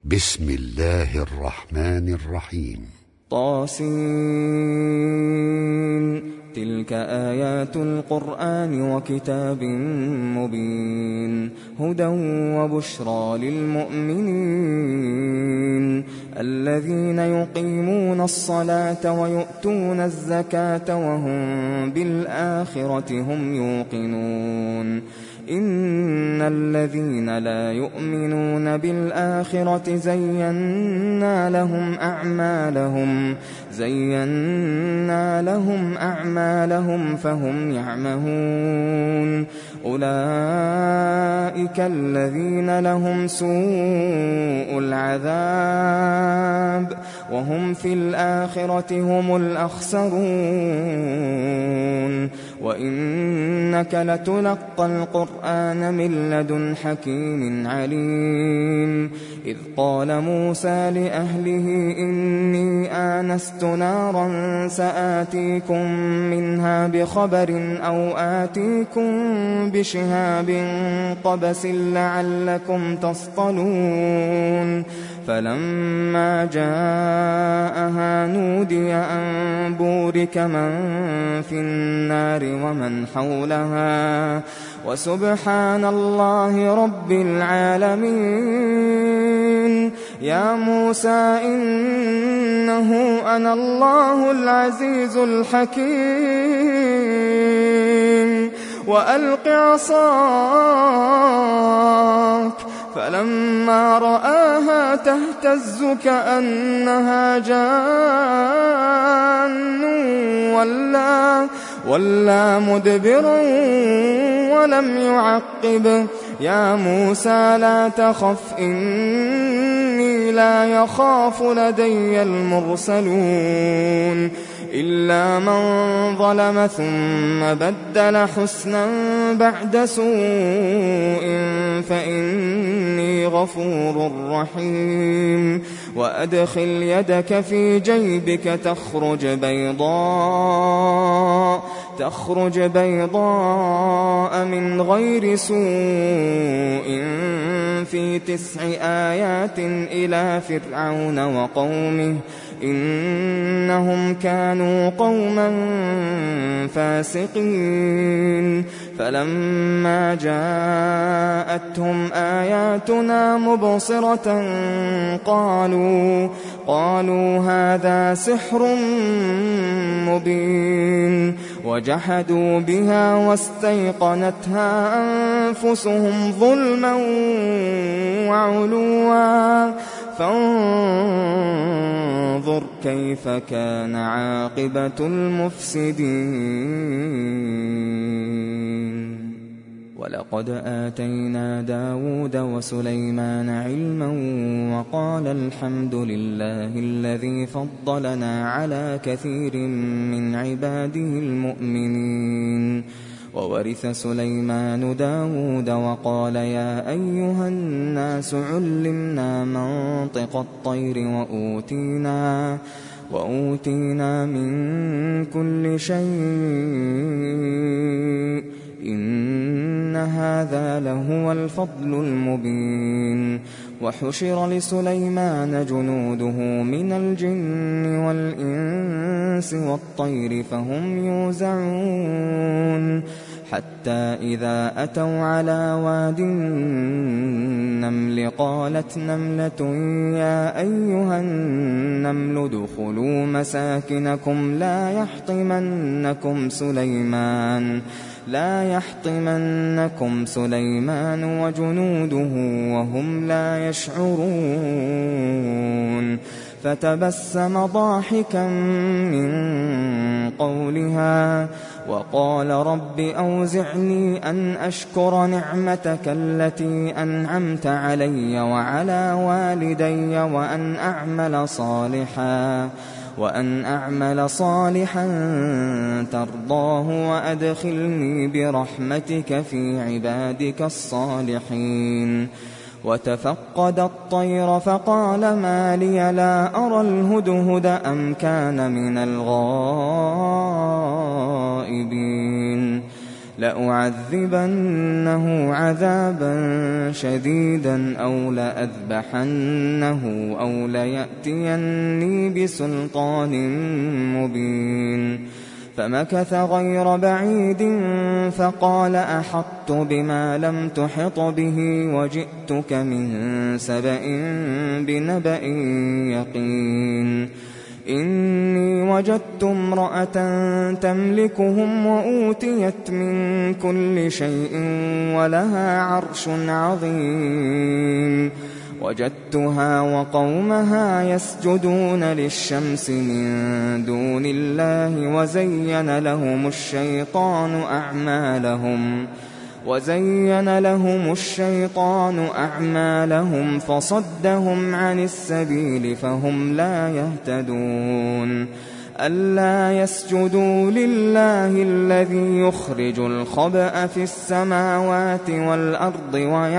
بسم الله الرحمن الرحيم. طاسين. تلك آيات القرآن وكتاب مبين، هدى وبشرى للمؤمنين الذين يقيمون الصلاة ويؤتون الزكاة وهم بالآخرة هم يوقنون. إن الذين لا يؤمنون بالآخرة زينا لهم أعمالهم فهم يعمهون. أولئك الذين لهم سوء العذاب وهم في الآخرة هم الأخسرون. وإنك لتلقى القرآن من لدن حكيم عليم. إذ قال موسى لأهله إني آنست نارا سآتيكم منها بخبر أو آتيكم بشهاب قبس لعلكم تصطلون. فلما جاءها نودي أن بورك من في النار ومن حولها وسبحان الله رب العالمين. يا موسى إنه أنا الله العزيز الحكيم وألق عصاك. فلما رآها تهتز كأنها جان ولا مدبرا ولم يعقب. يا موسى لا تخف إني لا يخاف لدي المرسلون. إلا من ظلم ثم بدل حسنا بعد سوء فإني غفور رحيم. وأدخل يدك في جيبك تخرج بيضاء من غير سوء في 9 آيات إلى فرعون وقومه إنهم كانوا قوما فاسقين. فلما جاءتهم آياتنا مبصرة قالوا هذا سحر مبين. وجحدوا بها واستيقنتها أنفسهم ظلما وعلوا فانظر كيف كان عاقبة المفسدين. ولقد آتينا داود وسليمان علما وقال الحمد لله الذي فضلنا على كثير من عباده المؤمنين. وورث سليمان داود وقال يا أيها الناس علمنا منطق الطير وأوتينا من كل شيء إن هذا لهو الفضل المبين. وحشر لسليمان جنوده من الجن والإنس والطير فهم يوزعون. حتى إذا أتوا على واد النمل قالت نملة يا أيها النمل ادخلوا مساكنكم لا يحطمنكم سليمان وجنوده وهم لا يشعرون. فتبسم ضاحكا من قولها وقال رب أوزعني أن أشكر نعمتك التي أنعمت علي وعلى والدي وأن أعمل صالحا ترضاه وأدخلني برحمتك في عبادك الصالحين. وتفقد الطير فقال ما لي لا أرى الهدهد أم كان من الغائبين. لأعذبنه عذابا شديدا أو لأذبحنه أو ليأتيني بسلطان مبين. فمكث غير بعيد فقال أحطت بما لم تحط به وجئتك من سبأ بنبأ يقين. إني وجدت امرأة تملكهم وأوتيت من كل شيء ولها عرش عظيم. وجدتها وقومها يسجدون للشمس من دون الله وزين لهم الشيطان أعمالهم فصدهم عن السبيل فهم لا يهتدون. ألا يسجدوا لله الذي يخرج الخبأ في السماوات والأرض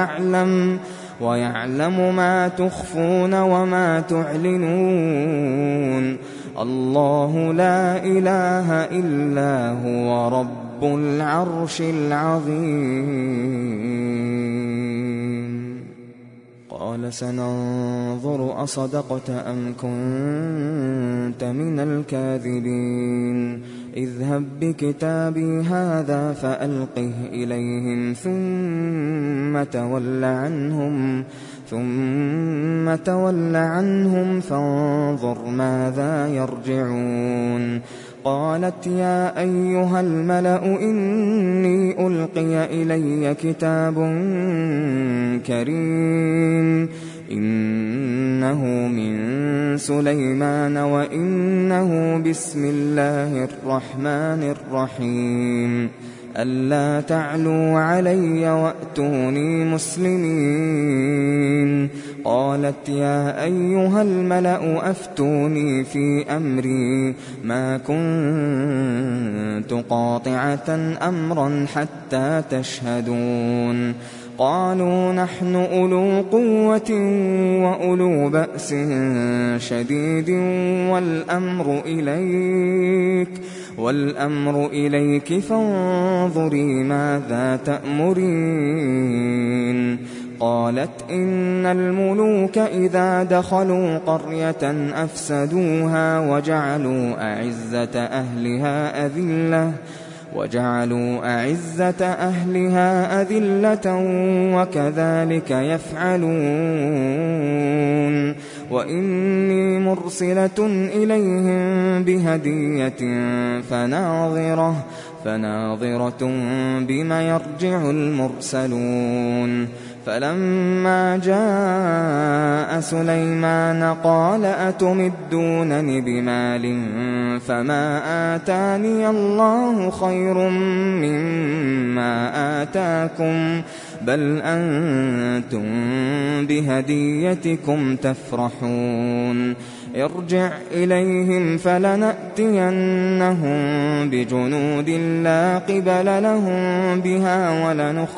ويعلم ما تخفون وما تعلنون. الله لا إله إلا هو رب العرش العظيم. قال سننظر أصدقت أم كنت من الكاذبين. اذهب بكتابي هذا فألقه إليهم ثم تول عنهم فانظر ماذا يرجعون. قالت يا أيها الملأ إني ألقي إلي كتاب كريم إنه من سليمان وإنه بسم الله الرحمن الرحيم. ألا تعلوا علي وأتوني مسلمين. قالت يا أيها الملأ أفتوني في أمري ما كنت قاطعة أمرا حتى تشهدون. قالوا نحن أولو قوة وأولو بأس شديد والأمر إليك فانظري ماذا تأمرين. قالت إن الملوك إذا دخلوا قرية أفسدوها وجعلوا أعزة أهلها أذلة وكذلك يفعلون. وإني مرسلة إليهم بهدية فناظرة بما يرجع المرسلون. فلما جاء سليمان قال أتمدونني بمال فما آتاني الله خير مما آتاكم بل أنتم بهديتكم تفرحون. ارجع إليهم فلنأتينهم بجنود لا قبل لهم بها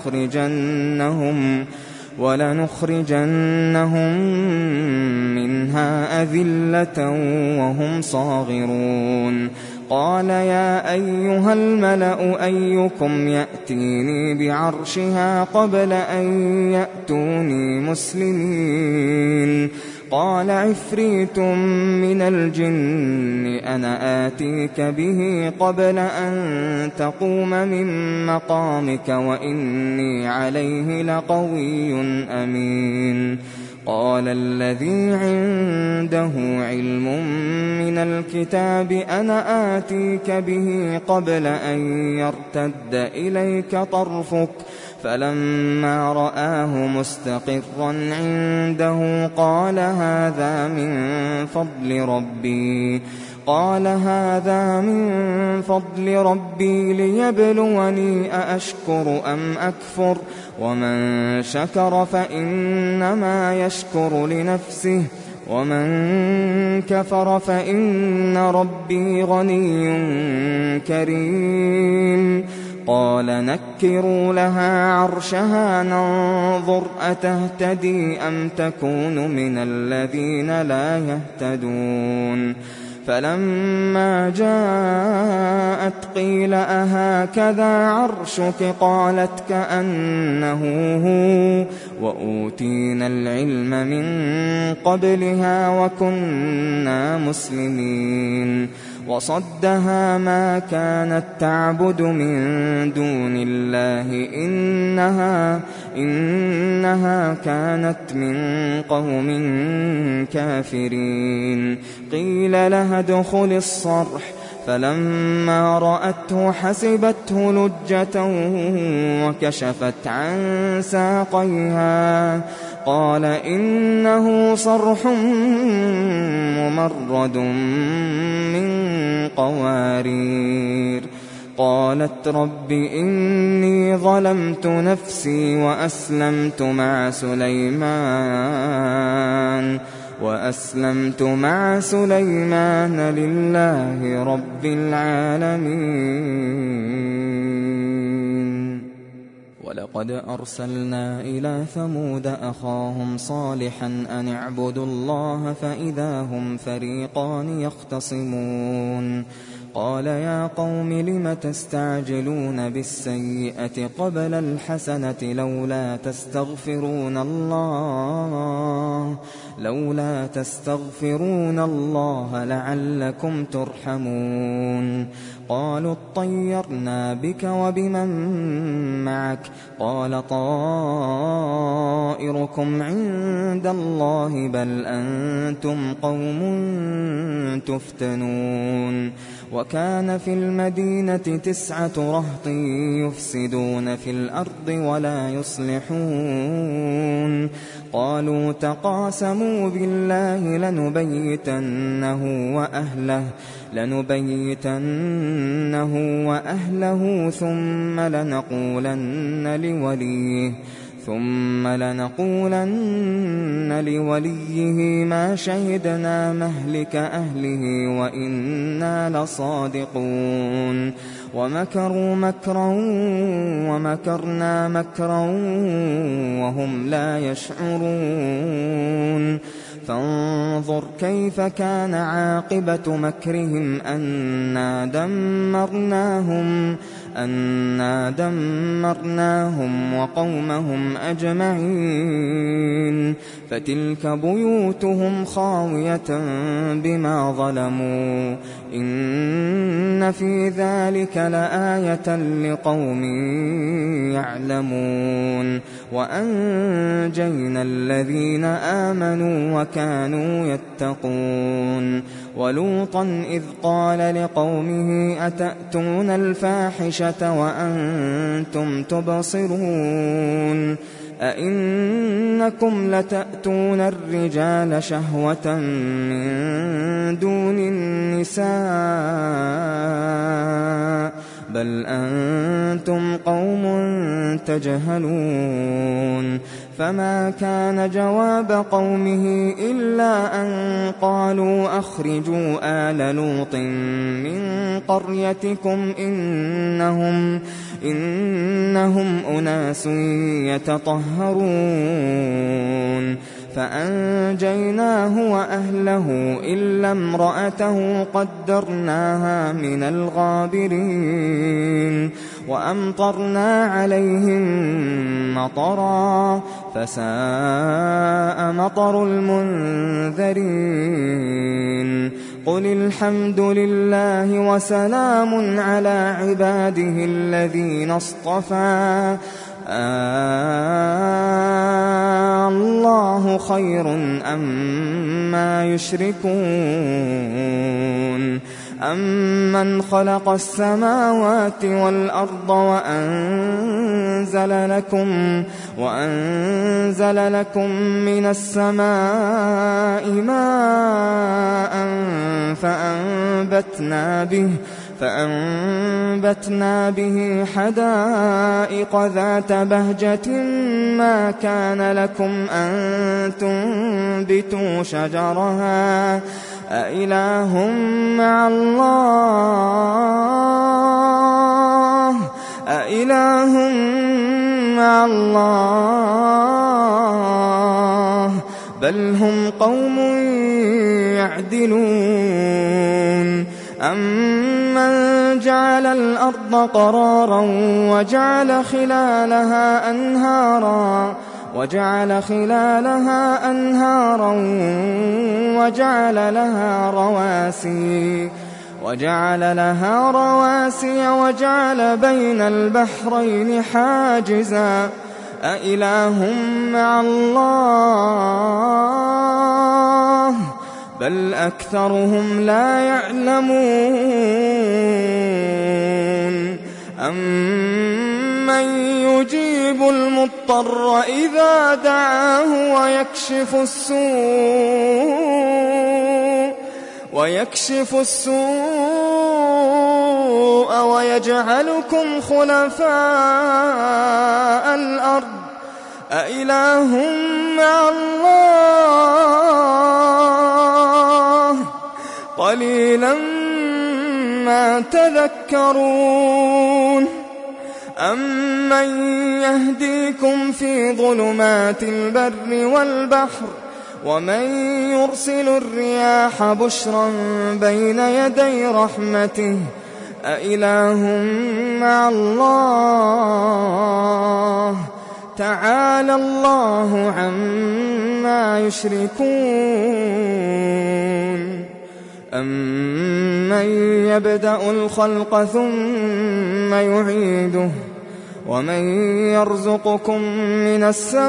ولنخرجنهم منها أذلة وهم صاغرون. قال يا أيها الملأ أيكم يأتيني بعرشها قبل أن يأتوني مسلمين. قال عفريت من الجن أنا آتيك به قبل أن تقوم من مقامك وإني عليه لقوي أمين. قال الذي عنده علم من الكتاب أنا آتيك به قبل أن يرتد إليك طرفك فلما رآه مستقرا عنده قال هذا من فضل ربي ليبلوني أأشكر أم أكفر ومن شكر فإنما يشكر لنفسه ومن كفر فإن ربي غني كريم. قال نكروا لها عرشها ننظر أتهتدي أم تكون من الذين لا يهتدون. فلما جاءت قيل أهكذا عرشك قالت كأنه هو وأوتينا العلم من قبلها وكنا مسلمين وصدها ما كانت تعبد من دون الله إنها كانت من قوم كافرين قيل لها ادخل الصرح فلما رأته حسبته لجة وكشفت عن ساقيها قال إنه صرح ممرد من قوارير قالت رب إني ظلمت نفسي وأسلمت مع سليمان لله رب العالمين ولقد أرسلنا إلى ثمود أخاهم صالحا أن اعبدوا الله فإذا هم فريقان يختصمون قال يا قوم لم تستعجلون بالسيئة قبل الحسنة لولا تستغفرون الله لعلكم ترحمون قالوا اطيرنا بك وبمن معك قال طائركم عند الله بل أنتم قوم تفتنون وكان في المدينة 9 رهط يفسدون في الأرض ولا يصلحون قالوا تقاسموا بالله لنبيتنه وأهله ثم لنقولن لوليه ما شهدنا مهلك أهله وإنا لصادقون ومكروا مكرا ومكرنا مكرا وهم لا يشعرون فانظر كيف كان عاقبة مكرهم أنا دمرناهم وقومهم أجمعين فتلك بيوتهم خاوية بما ظلموا إن في ذلك لآية لقوم يعلمون وأنجينا الذين آمنوا وكانوا يتقون ولوطا إذ قال لقومه أتأتون الفاحشة وأنتم تبصرون أئنكم لتأتون الرجال شهوة من دون النساء بل أنتم قوم تجهلون فما كان جواب قومه إلا أن قالوا أخرجوا آل لوط من قريتكم إنهم أناس يتطهرون فأنجيناه وأهله إلا امرأته قدرناها من الغابرين وأمطرنا عليهم مطرا فساء مطر المنذرين قل الحمد لله وسلام على عباده الذين اصطفى الله خير أما يشركون أمن خلق السماوات والأرض وأنزل لكم من السماء ماء فأنبتنا به حدائق ذات بهجة ما كان لكم أن تنبتوا شجرها أإله مع الله بل هم قوم يعدلون أمن جعل الأرض قرارا وجعل خلالها أنهارا وجعل لها رواسي وجعل بين البحرين حاجزا أإله مع الله بل أكثرهم لا يعلمون أمن يجيب المضطر إذا دعاه ويكشف السوء ويجعلكم خلفاء الأرض أإله مع الله قليلا ما تذكرون أمن يهديكم في ظلمات البر والبحر ومن يرسل الرياح بشرا بين يدي رحمته أإله مع الله تعالى الله عما يشركون أمن يبدأ الخلق ثم يعيده ومن يرزقكم من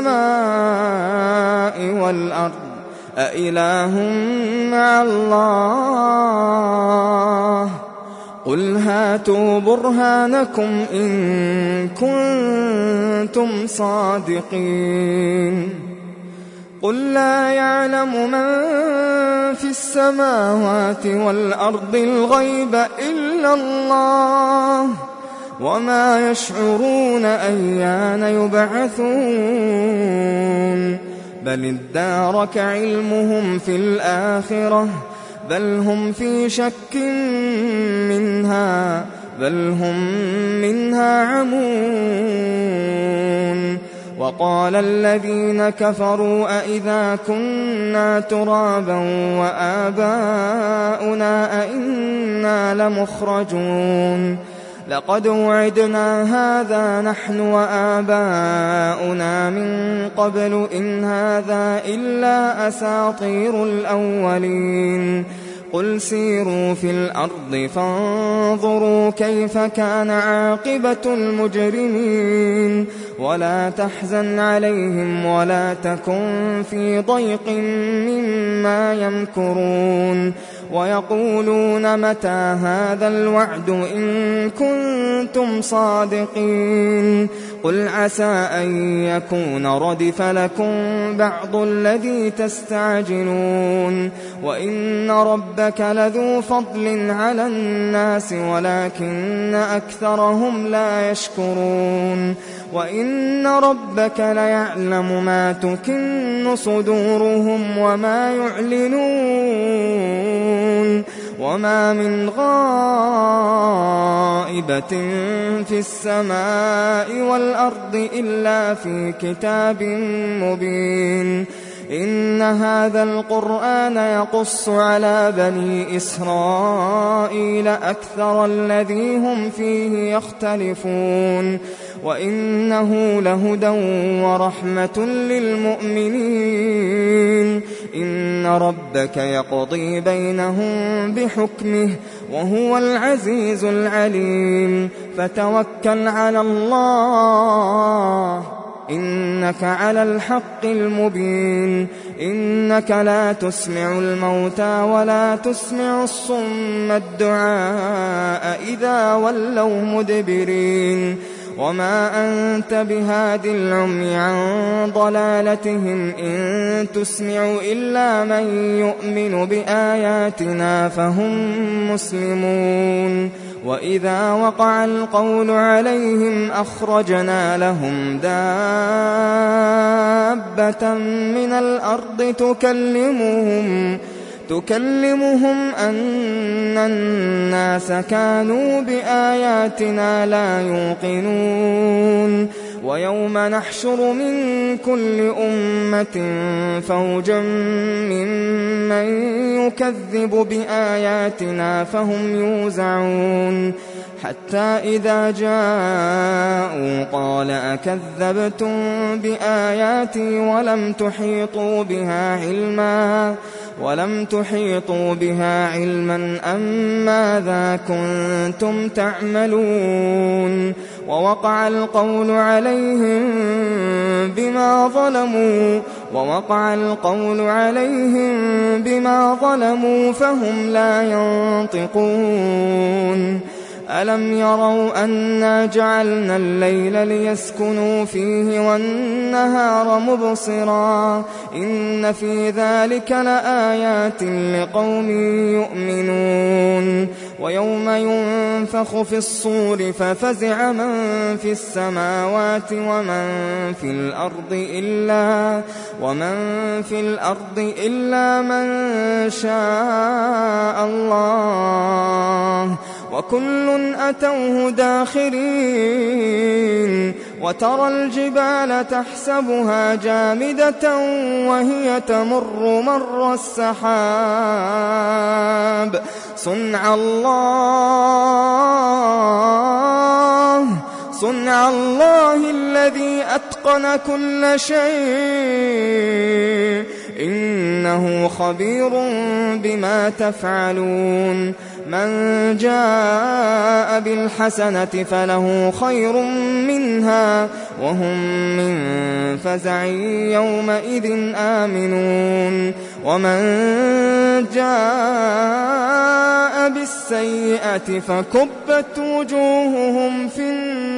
السماء والأرض أإله مع الله قل هاتوا برهانكم إن كنتم صادقين قل لا يعلم من في السماوات والأرض الغيب إلا الله وما يشعرون أيان يبعثون بل ادارك علمهم في الآخرة بل هم في شك منها بل هم منها عمون وقال الذين كفروا أئذا كنا ترابا وآباؤنا أئنا لمخرجون لقد وعدنا هذا نحن وآباؤنا من قبل إن هذا إلا أساطير الأولين قل سيروا في الأرض فانظروا كيف كان عاقبة المجرمين ولا تحزن عليهم ولا تكن في ضيق مما يمكرون ويقولون متى هذا الوعد إن كنتم صادقين قل عسى أن يكون ردف لكم بعض الذي تستعجلون وإن ربك لذو فضل على الناس ولكن أكثرهم لا يشكرون وإن ربك ليعلم ما تكن صدورهم وما يعلنون وما من غائبة في السماء والأرض إلا في كتاب مبين إن هذا القرآن يقص على بني إسرائيل أكثر الذي هم فيه يختلفون وإنه لهدى ورحمة للمؤمنين إن ربك يقضي بينهم بحكمه وهو العزيز العليم فتوكل على الله إنك على الحق المبين إنك لا تسمع الموتى ولا تسمع الصم الدعاء إذا ولوا مدبرين وما أنت بهاد العمي عن ضلالتهم إن تسمع إلا من يؤمن بآياتنا فهم مسلمون وإذا وقع القول عليهم أخرجنا لهم دابة من الأرض تكلمهم أن الناس كانوا بآياتنا لا يوقنون ويوم نحشر من كل أمة فوجا ممن يكذب بآياتنا فهم يوزعون حتى إذا جاءوا قال أكذبتم بآياتي ولم تحيطوا بها علما أم ماذا كنتم تعملون ووقع القول عليهم بما ظلموا فهم لا ينطقون ألم يروا أنا جعلنا الليل ليسكنوا فيه والنهار مبصرا إن في ذلك لآيات لقوم يؤمنون ويوم ينفخ في الصور ففزع من في السماوات ومن في الأرض إلا من شاء الله وكل أتوه داخرين وترى الجبال تحسبها جامدة وهي تمر مر السحاب صنع الله الذي أتقن كل شيء إنه خبير بما تفعلون من جاء بالحسنة فله خير منها وهم من فزع يومئذ آمنون ومن جاء بالسيئة فكبت وجوههم في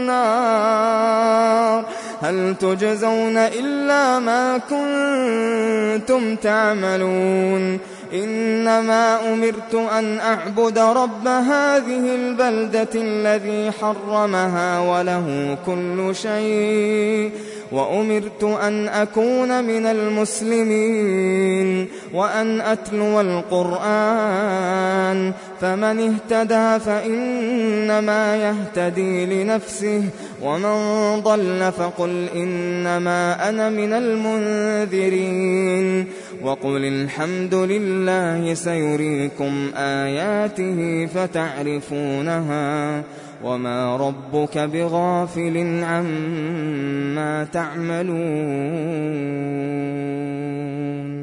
النار هل تجزون إلا ما كنتم تعملون إنما أمرت أن أعبد رب هذه البلدة الذي حرمها وله كل شيء وأمرت أن أكون من المسلمين وأن أتلو القرآن فمن اهتدى فإنما يهتدي لنفسه ومن ضل فقل إنما أنا من المنذرين وقل الحمد لله سيريكم آياته فتعرفونها وما ربك بغافل عما تعملون